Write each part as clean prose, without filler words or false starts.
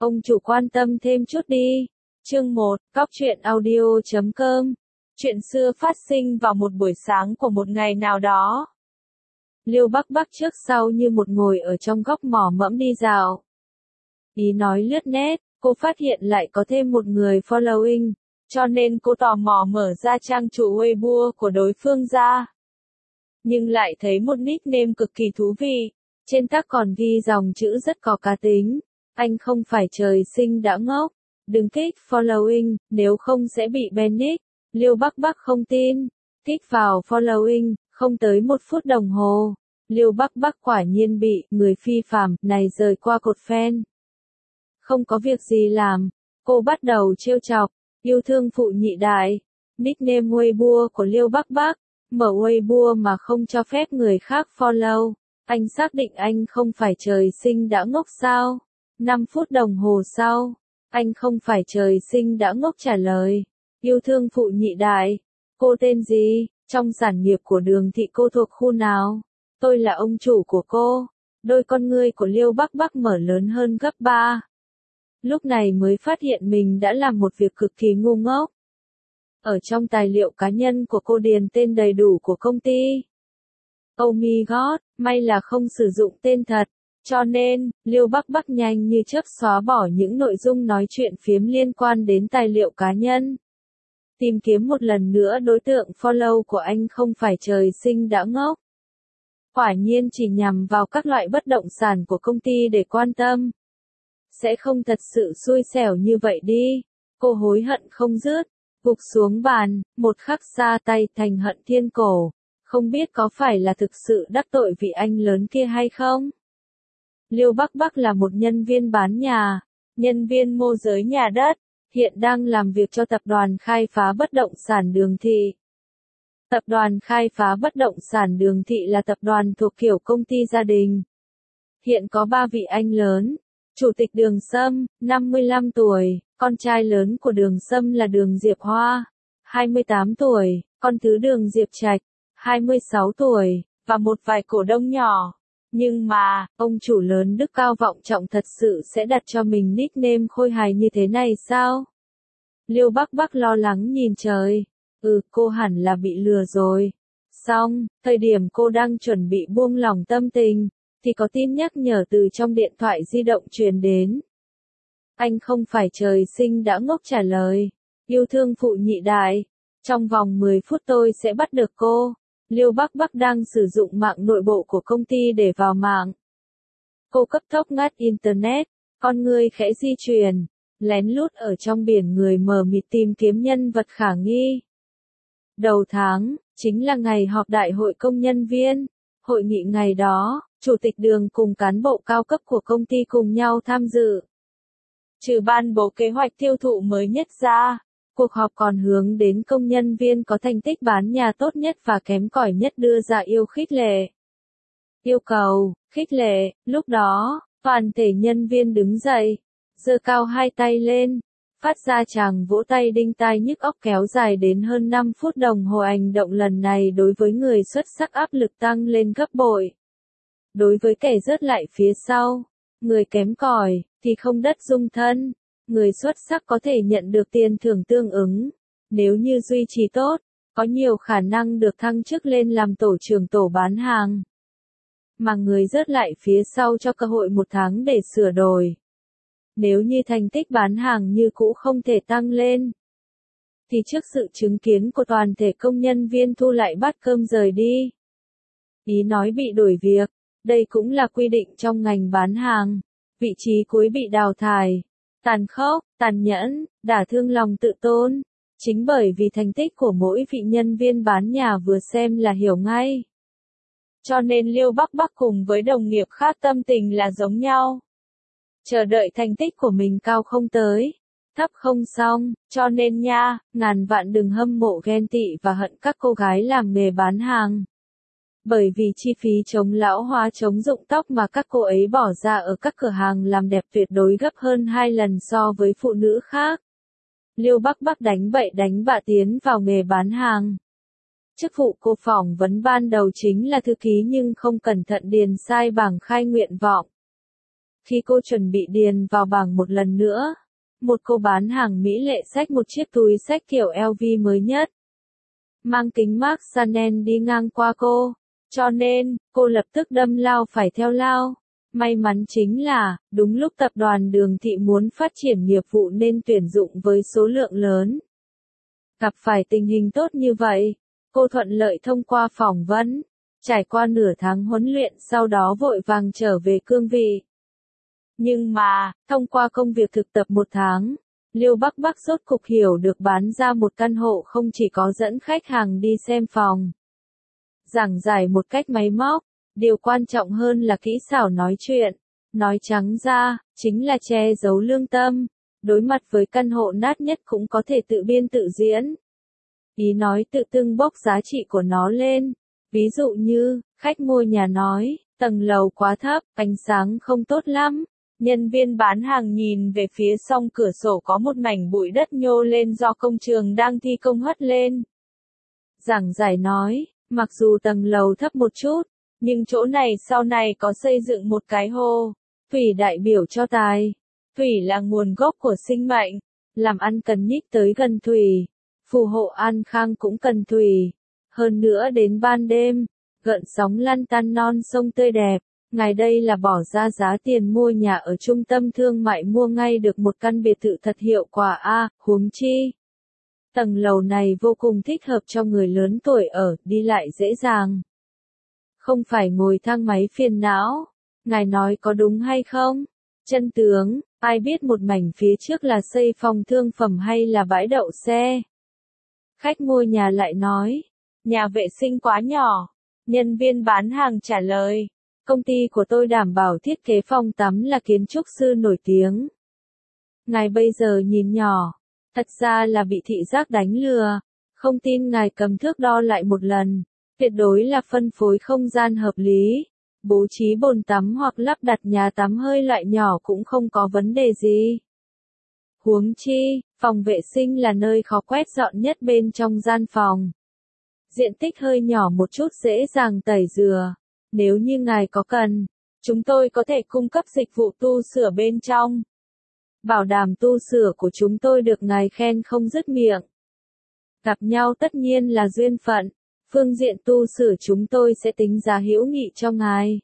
Ông chủ quan tâm thêm chút đi. Chương 1, Cóc truyện audio.com. Chuyện xưa phát sinh vào một buổi sáng của một ngày nào đó. Liêu Bắc Bắc trước sau như một ngồi ở trong góc mỏ mẫm đi dạo. Ý nói lướt nét, cô phát hiện lại có thêm một người following, cho nên cô tò mò mở ra trang chủ Weibo của đối phương ra. Nhưng lại thấy một nickname cực kỳ thú vị, trên tag còn ghi dòng chữ rất có cá tính. Anh không phải trời sinh đã ngốc, đừng kích following, nếu không sẽ bị ban nick. Liêu Bắc Bắc không tin, kích vào following, không tới 1 phút đồng hồ. Liêu Bắc Bắc quả nhiên bị người phi phàm này rời qua cột fan. Không có việc gì làm, cô bắt đầu trêu chọc, yêu thương phụ nhị đại. Nickname Weibo của Liêu Bắc Bắc, mở Weibo mà không cho phép người khác follow. Anh xác định anh không phải trời sinh đã ngốc sao? 5 phút đồng hồ sau, anh không phải trời sinh đã ngốc trả lời. Yêu thương phụ nhị đại. Cô tên gì? Trong sản nghiệp của Đường thị cô thuộc khu nào? Tôi là ông chủ của cô. Đôi con ngươi của Liêu Bắc Bắc mở lớn hơn gấp 3. Lúc này mới phát hiện mình đã làm một việc cực kỳ ngu ngốc. Ở trong tài liệu cá nhân của cô điền tên đầy đủ của công ty. Oh my god, may là không sử dụng tên thật. Cho nên, Liêu Bắc Bắc nhanh như chớp xóa bỏ những nội dung nói chuyện phiếm liên quan đến tài liệu cá nhân. Tìm kiếm một lần nữa đối tượng follow của anh không phải trời sinh đã ngốc. Quả nhiên chỉ nhằm vào các loại bất động sản của công ty để quan tâm. Sẽ không thật sự xui xẻo như vậy đi. Cô hối hận không dứt, gục xuống bàn, một khắc ra tay thành hận thiên cổ. Không biết có phải là thực sự đắc tội vị anh lớn kia hay không? Liêu Bắc Bắc là một nhân viên bán nhà, nhân viên môi giới nhà đất, hiện đang làm việc cho tập đoàn khai phá bất động sản Đường thị. Tập đoàn khai phá bất động sản Đường thị là tập đoàn thuộc kiểu công ty gia đình. Hiện có 3 vị anh lớn. Chủ tịch Đường Sâm, 55 tuổi, con trai lớn của Đường Sâm là Đường Diệp Hoa, 28 tuổi, con thứ Đường Diệp Trạch, 26 tuổi, và một vài cổ đông nhỏ. Nhưng mà, ông chủ lớn đức cao vọng trọng thật sự sẽ đặt cho mình nickname khôi hài như thế này sao? Liêu Bắc Bắc lo lắng nhìn trời. Cô hẳn là bị lừa rồi. Xong, thời điểm cô đang chuẩn bị buông lỏng tâm tình, thì có tin nhắc nhở từ trong điện thoại di động truyền đến. Anh không phải trời sinh đã ngốc trả lời. Yêu thương phụ nhị đại. Trong vòng 10 phút tôi sẽ bắt được cô. Liêu Bắc Bắc đang sử dụng mạng nội bộ của công ty để vào mạng. Cô cấp tốc ngắt Internet, con người khẽ di chuyển, lén lút ở trong biển người mờ mịt tìm kiếm nhân vật khả nghi. Đầu tháng, chính là ngày họp đại hội công nhân viên. Hội nghị ngày đó, Chủ tịch Đường cùng cán bộ cao cấp của công ty cùng nhau tham dự. Trừ ban bố kế hoạch tiêu thụ mới nhất ra, cuộc họp còn hướng đến công nhân viên có thành tích bán nhà tốt nhất và kém cỏi nhất đưa ra khích lệ. Yêu cầu, khích lệ, lúc đó, toàn thể nhân viên đứng dậy, giơ cao 2 tay lên, phát ra tràng vỗ tay đinh tai nhức óc kéo dài đến hơn 5 phút đồng hồ. Hành động lần này đối với người xuất sắc áp lực tăng lên gấp bội. Đối với kẻ rớt lại phía sau, người kém cỏi thì không đất dung thân. Người xuất sắc có thể nhận được tiền thưởng tương ứng. Nếu như duy trì tốt, có nhiều khả năng được thăng chức lên làm tổ trưởng tổ bán hàng. Mà người rớt lại phía sau cho cơ hội 1 tháng để sửa đổi. Nếu như thành tích bán hàng như cũ không thể tăng lên, thì trước sự chứng kiến của toàn thể công nhân viên thu lại bát cơm rời đi. Ý nói bị đổi việc, đây cũng là quy định trong ngành bán hàng. Vị trí cuối bị đào thải. Tàn khốc, tàn nhẫn, đả thương lòng tự tôn. Chính bởi vì thành tích của mỗi vị nhân viên bán nhà vừa xem là hiểu ngay. Cho nên Liêu Bắc Bắc cùng với đồng nghiệp khác tâm tình là giống nhau. Chờ đợi thành tích của mình cao không tới, thấp không xong, cho nên nha, ngàn vạn đừng hâm mộ ghen tị và hận các cô gái làm nghề bán hàng. Bởi vì chi phí chống lão hóa chống rụng tóc mà các cô ấy bỏ ra ở các cửa hàng làm đẹp tuyệt đối gấp hơn 2 lần so với phụ nữ khác. Liêu Bắc Bắc đánh bậy đánh bạ tiến vào nghề bán hàng. Chức vụ cô phỏng vấn ban đầu chính là thư ký nhưng không cẩn thận điền sai bảng khai nguyện vọng. Khi cô chuẩn bị điền vào bảng một lần nữa, một cô bán hàng mỹ lệ xách một chiếc túi xách kiểu LV mới nhất, mang kính Marc Chanel đi ngang qua cô, cho nên, cô lập tức đâm lao phải theo lao. May mắn chính là, đúng lúc tập đoàn Đường Thị muốn phát triển nghiệp vụ nên tuyển dụng với số lượng lớn. Gặp phải tình hình tốt như vậy, cô thuận lợi thông qua phỏng vấn, trải qua nửa tháng huấn luyện sau đó vội vàng trở về cương vị. Nhưng mà, thông qua công việc thực tập một tháng, Liêu Bắc Bắc rốt cục hiểu được bán ra một căn hộ không chỉ có dẫn khách hàng đi xem phòng, giảng giải một cách máy móc, điều quan trọng hơn là kỹ xảo nói chuyện. Nói trắng ra, chính là che giấu lương tâm, đối mặt với căn hộ nát nhất cũng có thể tự biên tự diễn. Ý nói tự tưng bốc giá trị của nó lên. Ví dụ như, khách mua nhà nói, tầng lầu quá thấp, ánh sáng không tốt lắm. Nhân viên bán hàng nhìn về phía song cửa sổ có một mảnh bụi đất nhô lên do công trường đang thi công hất lên. Giảng giải nói, mặc dù tầng lầu thấp một chút, nhưng chỗ này sau này có xây dựng một cái hồ. Thủy đại biểu cho tài. Thủy là nguồn gốc của sinh mệnh. Làm ăn cần nhích tới gần thủy. Phù hộ an khang cũng cần thủy. Hơn nữa đến ban đêm, gợn sóng lăn tăn non sông tươi đẹp. Ngài đây là bỏ ra giá tiền mua nhà ở trung tâm thương mại mua ngay được một căn biệt thự thật hiệu quả a, huống chi. Tầng lầu này vô cùng thích hợp cho người lớn tuổi ở, đi lại dễ dàng. Không phải ngồi thang máy phiền não. Ngài nói có đúng hay không? Chân tướng, ai biết một mảnh phía trước là xây phòng thương phẩm hay là bãi đậu xe? Khách mua nhà lại nói, nhà vệ sinh quá nhỏ. Nhân viên bán hàng trả lời, công ty của tôi đảm bảo thiết kế phòng tắm là kiến trúc sư nổi tiếng. Ngài bây giờ nhìn nhỏ, thật ra là bị thị giác đánh lừa. Không tin ngài cầm thước đo lại một lần. Tuyệt đối là phân phối không gian hợp lý. Bố trí bồn tắm hoặc lắp đặt nhà tắm hơi loại nhỏ cũng không có vấn đề gì. Huống chi, phòng vệ sinh là nơi khó quét dọn nhất bên trong gian phòng. Diện tích hơi nhỏ một chút dễ dàng tẩy rửa. Nếu như ngài có cần, chúng tôi có thể cung cấp dịch vụ tu sửa bên trong. Bảo đảm tu sửa của chúng tôi được ngài khen không dứt miệng. Gặp nhau tất nhiên là duyên phận. Phương diện tu sửa chúng tôi sẽ tính giá hữu nghị cho ngài.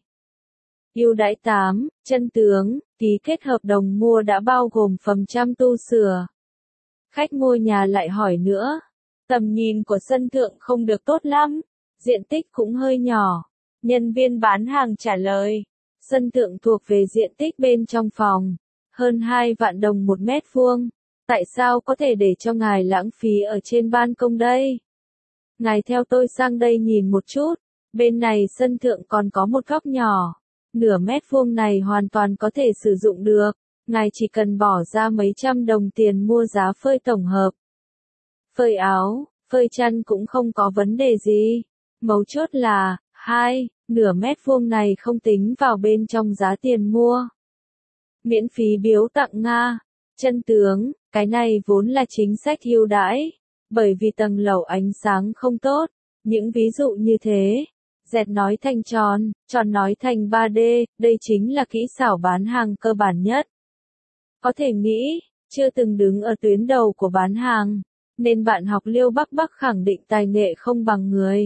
Ưu đãi 8, chân tướng, ký kết hợp đồng mua đã bao gồm phần trăm tu sửa. Khách mua nhà lại hỏi nữa. Tầm nhìn của sân thượng không được tốt lắm. Diện tích cũng hơi nhỏ. Nhân viên bán hàng trả lời. Sân thượng thuộc về diện tích bên trong phòng. Hơn 2 vạn đồng một mét vuông. Tại sao có thể để cho ngài lãng phí ở trên ban công đây? Ngài theo tôi sang đây nhìn một chút. Bên này sân thượng còn có một góc nhỏ. Nửa mét vuông này hoàn toàn có thể sử dụng được. Ngài chỉ cần bỏ ra mấy trăm đồng tiền mua giá phơi tổng hợp. Phơi áo, phơi chăn cũng không có vấn đề gì. Mấu chốt là, nửa mét vuông này không tính vào bên trong giá tiền mua. Miễn phí biếu tặng Nga. Chân tướng, cái này vốn là chính sách ưu đãi. Bởi vì tầng lầu ánh sáng không tốt. Những ví dụ như thế. Dẹt nói thành tròn, tròn nói thành 3D, đây chính là kỹ xảo bán hàng cơ bản nhất. Có thể nghĩ, chưa từng đứng ở tuyến đầu của bán hàng, nên bạn học Liêu Bắc Bắc khẳng định tài nghệ không bằng người.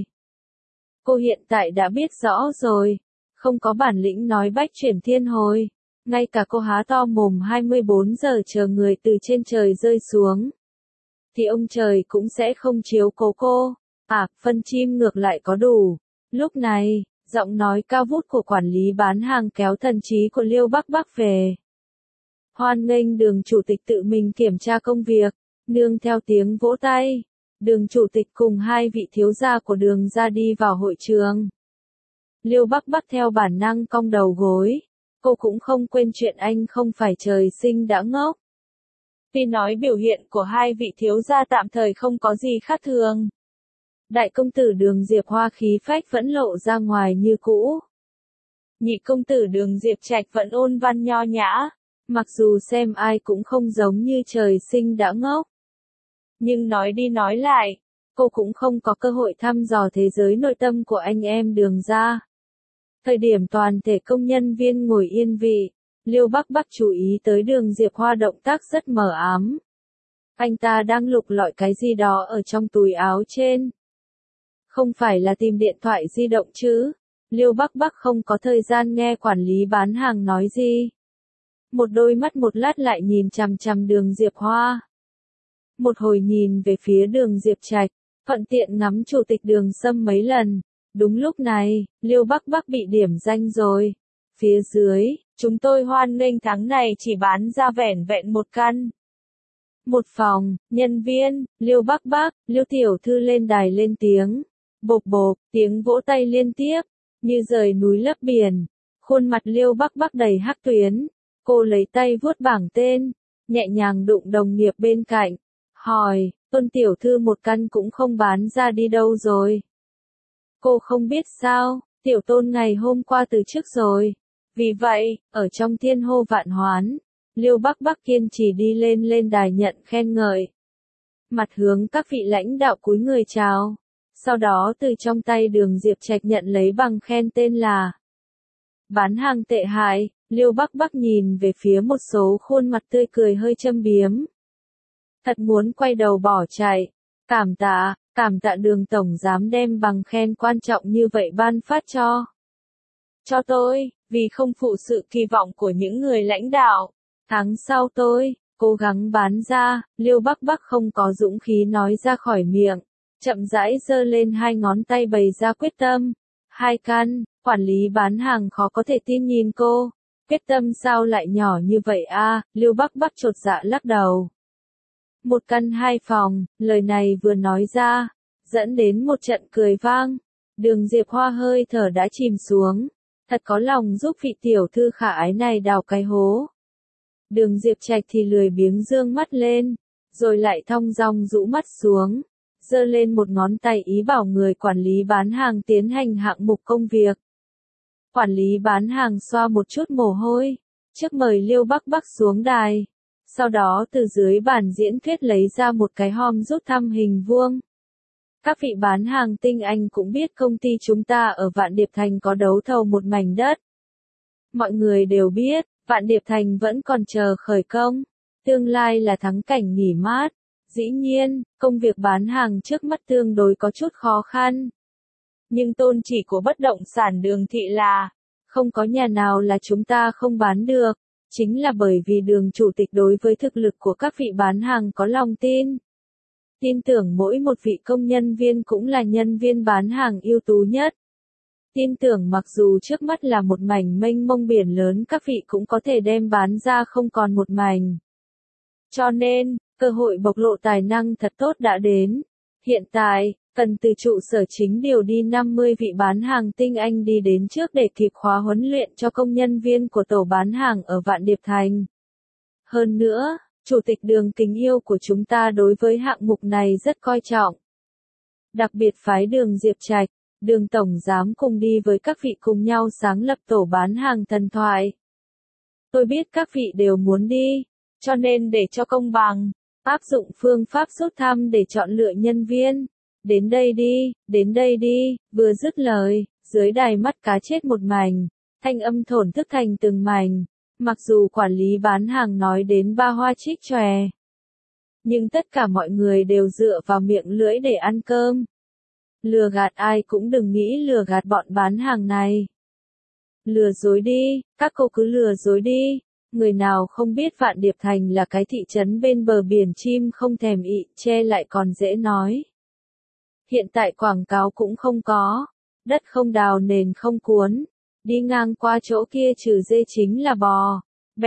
Cô hiện tại đã biết rõ rồi, không có bản lĩnh nói bách chuyển thiên hồi. Ngay cả cô há to mồm 24 giờ chờ người từ trên trời rơi xuống. Thì ông trời cũng sẽ không chiếu cố cô. Phân chim ngược lại có đủ. Lúc này, giọng nói cao vút của quản lý bán hàng kéo thần trí của Liêu Bắc Bắc về. Hoan nghênh Đường chủ tịch tự mình kiểm tra công việc, nương theo tiếng vỗ tay. Đường chủ tịch cùng 2 vị thiếu gia của Đường ra đi vào hội trường. Liêu Bắc Bắc theo bản năng cong đầu gối. Cô cũng không quên chuyện anh không phải trời sinh đã ngốc. Tuy nói biểu hiện của 2 vị thiếu gia tạm thời không có gì khác thường. Đại công tử Đường Diệp Hoa khí phách vẫn lộ ra ngoài như cũ. Nhị công tử Đường Diệp Trạch vẫn ôn văn nho nhã, mặc dù xem ai cũng không giống như trời sinh đã ngốc. Nhưng nói đi nói lại, cô cũng không có cơ hội thăm dò thế giới nội tâm của anh em Đường ra. Thời điểm toàn thể công nhân viên ngồi yên vị, Liêu Bắc Bắc chú ý tới Đường Diệp Hoa động tác rất mờ ám. Anh ta đang lục lọi cái gì đó ở trong túi áo trên. Không phải là tìm điện thoại di động chứ? Liêu Bắc Bắc không có thời gian nghe quản lý bán hàng nói gì. Một đôi mắt một lát lại nhìn chằm chằm Đường Diệp Hoa. Một hồi nhìn về phía Đường Diệp Trạch, thuận tiện ngắm chủ tịch Đường Sâm mấy lần. Đúng lúc này, Liêu Bắc Bắc bị điểm danh rồi. Phía dưới, chúng tôi hoan nghênh tháng này chỉ bán ra vẻn vẹn một căn. Một phòng, nhân viên, Liêu Bắc Bắc, Liêu tiểu thư lên đài lên tiếng. Bộp bộp, tiếng vỗ tay liên tiếp, như rời núi lấp biển. Khuôn mặt Liêu Bắc Bắc đầy hắc tuyến. Cô lấy tay vuốt bảng tên, nhẹ nhàng đụng đồng nghiệp bên cạnh. Hỏi, Tôn tiểu thư một căn cũng không bán ra đi đâu rồi? Cô không biết sao, tiểu Tôn ngày hôm qua từ chức rồi. Vì vậy, ở trong thiên hô vạn hoán, Liêu Bắc Bắc kiên trì đi lên đài nhận khen ngợi. Mặt hướng các vị lãnh đạo cúi người chào. Sau đó từ trong tay Đường Diệp Trạch nhận lấy bằng khen tên là bán hàng tệ hại. Liêu Bắc Bắc nhìn về phía một số khuôn mặt tươi cười hơi châm biếm. Thật muốn quay đầu bỏ chạy. Cảm tạ Đường tổng giám đem bằng khen quan trọng như vậy ban phát cho tôi, vì không phụ sự kỳ vọng của những người lãnh đạo. Tháng sau tôi cố gắng bán ra. Liêu Bắc Bắc không có dũng khí nói ra khỏi miệng, chậm rãi giơ lên hai ngón tay bày ra quyết tâm. 2 căn, quản lý bán hàng khó có thể tin nhìn cô. Quyết tâm sao lại nhỏ như vậy a? Liêu Bắc Bắc chột dạ lắc đầu. 1 căn 2 phòng, lời này vừa nói ra, dẫn đến một trận cười vang. Đường Diệp Hoa hơi thở đã chìm xuống. Thật có lòng giúp vị tiểu thư khả ái này đào cái hố. Đường Diệp Trạch thì lười biếng dương mắt lên, rồi lại thong dong rũ mắt xuống, giơ lên một ngón tay ý bảo người quản lý bán hàng tiến hành hạng mục công việc. Quản lý bán hàng xoa một chút mồ hôi, trước mời Liêu Bắc Bắc xuống đài. Sau đó từ dưới bàn diễn thuyết lấy ra một cái hòm rút thăm hình vuông. Các vị bán hàng tinh anh cũng biết công ty chúng ta ở Vạn Điệp Thành có đấu thầu một mảnh đất. Mọi người đều biết, Vạn Điệp Thành vẫn còn chờ khởi công. Tương lai là thắng cảnh nghỉ mát. Dĩ nhiên, công việc bán hàng trước mắt tương đối có chút khó khăn. Nhưng tôn chỉ của bất động sản Đường thị là, không có nhà nào là chúng ta không bán được. Chính là bởi vì Đường chủ tịch đối với thực lực của các vị bán hàng có lòng tin. Tin tưởng mỗi một vị công nhân viên cũng là nhân viên bán hàng ưu tú nhất. Tin tưởng mặc dù trước mắt là một mảnh mênh mông biển lớn các vị cũng có thể đem bán ra không còn một mảnh. Cho nên, cơ hội bộc lộ tài năng thật tốt đã đến. Hiện tại, cần từ trụ sở chính điều đi 50 vị bán hàng tinh anh đi đến trước để kịp khóa huấn luyện cho công nhân viên của tổ bán hàng ở Vạn Điệp Thành. Hơn nữa, Chủ tịch Đường kính yêu của chúng ta đối với hạng mục này rất coi trọng. Đặc biệt phái Đường Diệp Trạch, Đường tổng giám cùng đi với các vị cùng nhau sáng lập tổ bán hàng thần thoại. Tôi biết các vị đều muốn đi, cho nên để cho công bằng, áp dụng phương pháp rút thăm để chọn lựa nhân viên. Đến đây đi, vừa dứt lời, dưới đài mắt cá chết một mảnh, thanh âm thổn thức thành từng mảnh. Mặc dù quản lý bán hàng nói đến ba hoa trích chòe, nhưng tất cả mọi người đều dựa vào miệng lưỡi để ăn cơm. Lừa gạt ai cũng đừng nghĩ lừa gạt bọn bán hàng này. Lừa dối đi, các cô cứ lừa dối đi. Người nào không biết Vạn Điệp Thành là cái thị trấn bên bờ biển chim không thèm ị che lại còn dễ nói. Hiện tại quảng cáo cũng không có, đất không đào nền không cuốn. Đi ngang qua chỗ kia trừ dê chính là bò.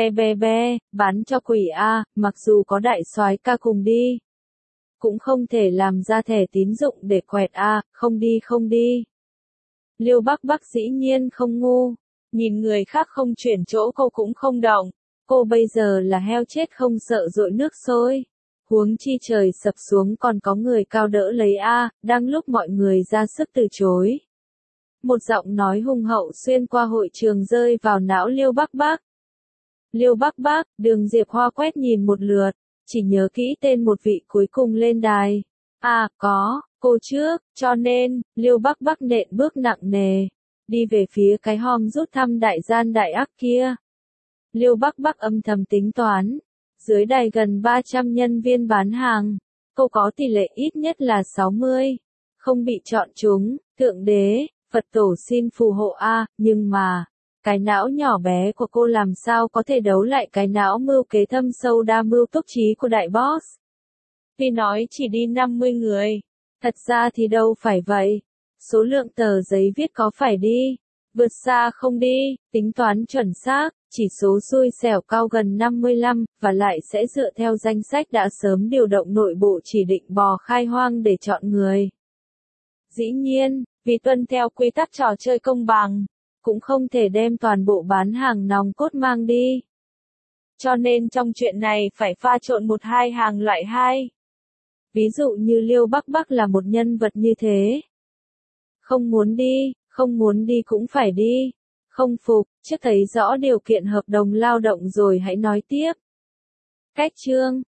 Be, bán cho quỷ a, mặc dù có đại soái ca cùng đi. Cũng không thể làm ra thẻ tín dụng để quẹt a, không đi. Liêu Bắc Bắc dĩ nhiên không ngu. Nhìn người khác không chuyển chỗ cô cũng không động. Cô bây giờ là heo chết không sợ dội nước sôi. Huống chi trời sập xuống còn có người cao đỡ lấy a, đang lúc mọi người ra sức từ chối. Một giọng nói hùng hậu xuyên qua hội trường rơi vào não Liêu Bắc Bắc. Liêu Bắc Bắc, Đường Diệp Hoa quét nhìn một lượt, chỉ nhớ kỹ tên một vị cuối cùng lên đài. À, có, cô trước, cho nên, Liêu Bắc Bắc nện bước nặng nề, đi về phía cái hòm rút thăm đại gian đại ác kia. Liêu Bắc Bắc âm thầm tính toán. Dưới đài gần 300 nhân viên bán hàng. Cô có tỷ lệ ít nhất là 60. Không bị chọn trúng, Thượng Đế, Phật Tổ xin phù hộ a, nhưng mà, cái não nhỏ bé của cô làm sao có thể đấu lại cái não mưu kế thâm sâu đa mưu túc trí của đại boss. Vì nói chỉ đi 50 người. Thật ra thì đâu phải vậy. Số lượng tờ giấy viết có phải đi vượt xa không đi, tính toán chuẩn xác, chỉ số xui xẻo cao gần 55, và lại sẽ dựa theo danh sách đã sớm điều động nội bộ chỉ định bò khai hoang để chọn người. Dĩ nhiên, vì tuân theo quy tắc trò chơi công bằng, cũng không thể đem toàn bộ bán hàng nòng cốt mang đi. Cho nên trong chuyện này phải pha trộn một hai hàng loại 2. Ví dụ như Liêu Bắc Bắc là một nhân vật như thế. Không muốn đi cũng phải đi. Không phục, trước thấy rõ điều kiện hợp đồng lao động rồi hãy nói tiếp. Cách chương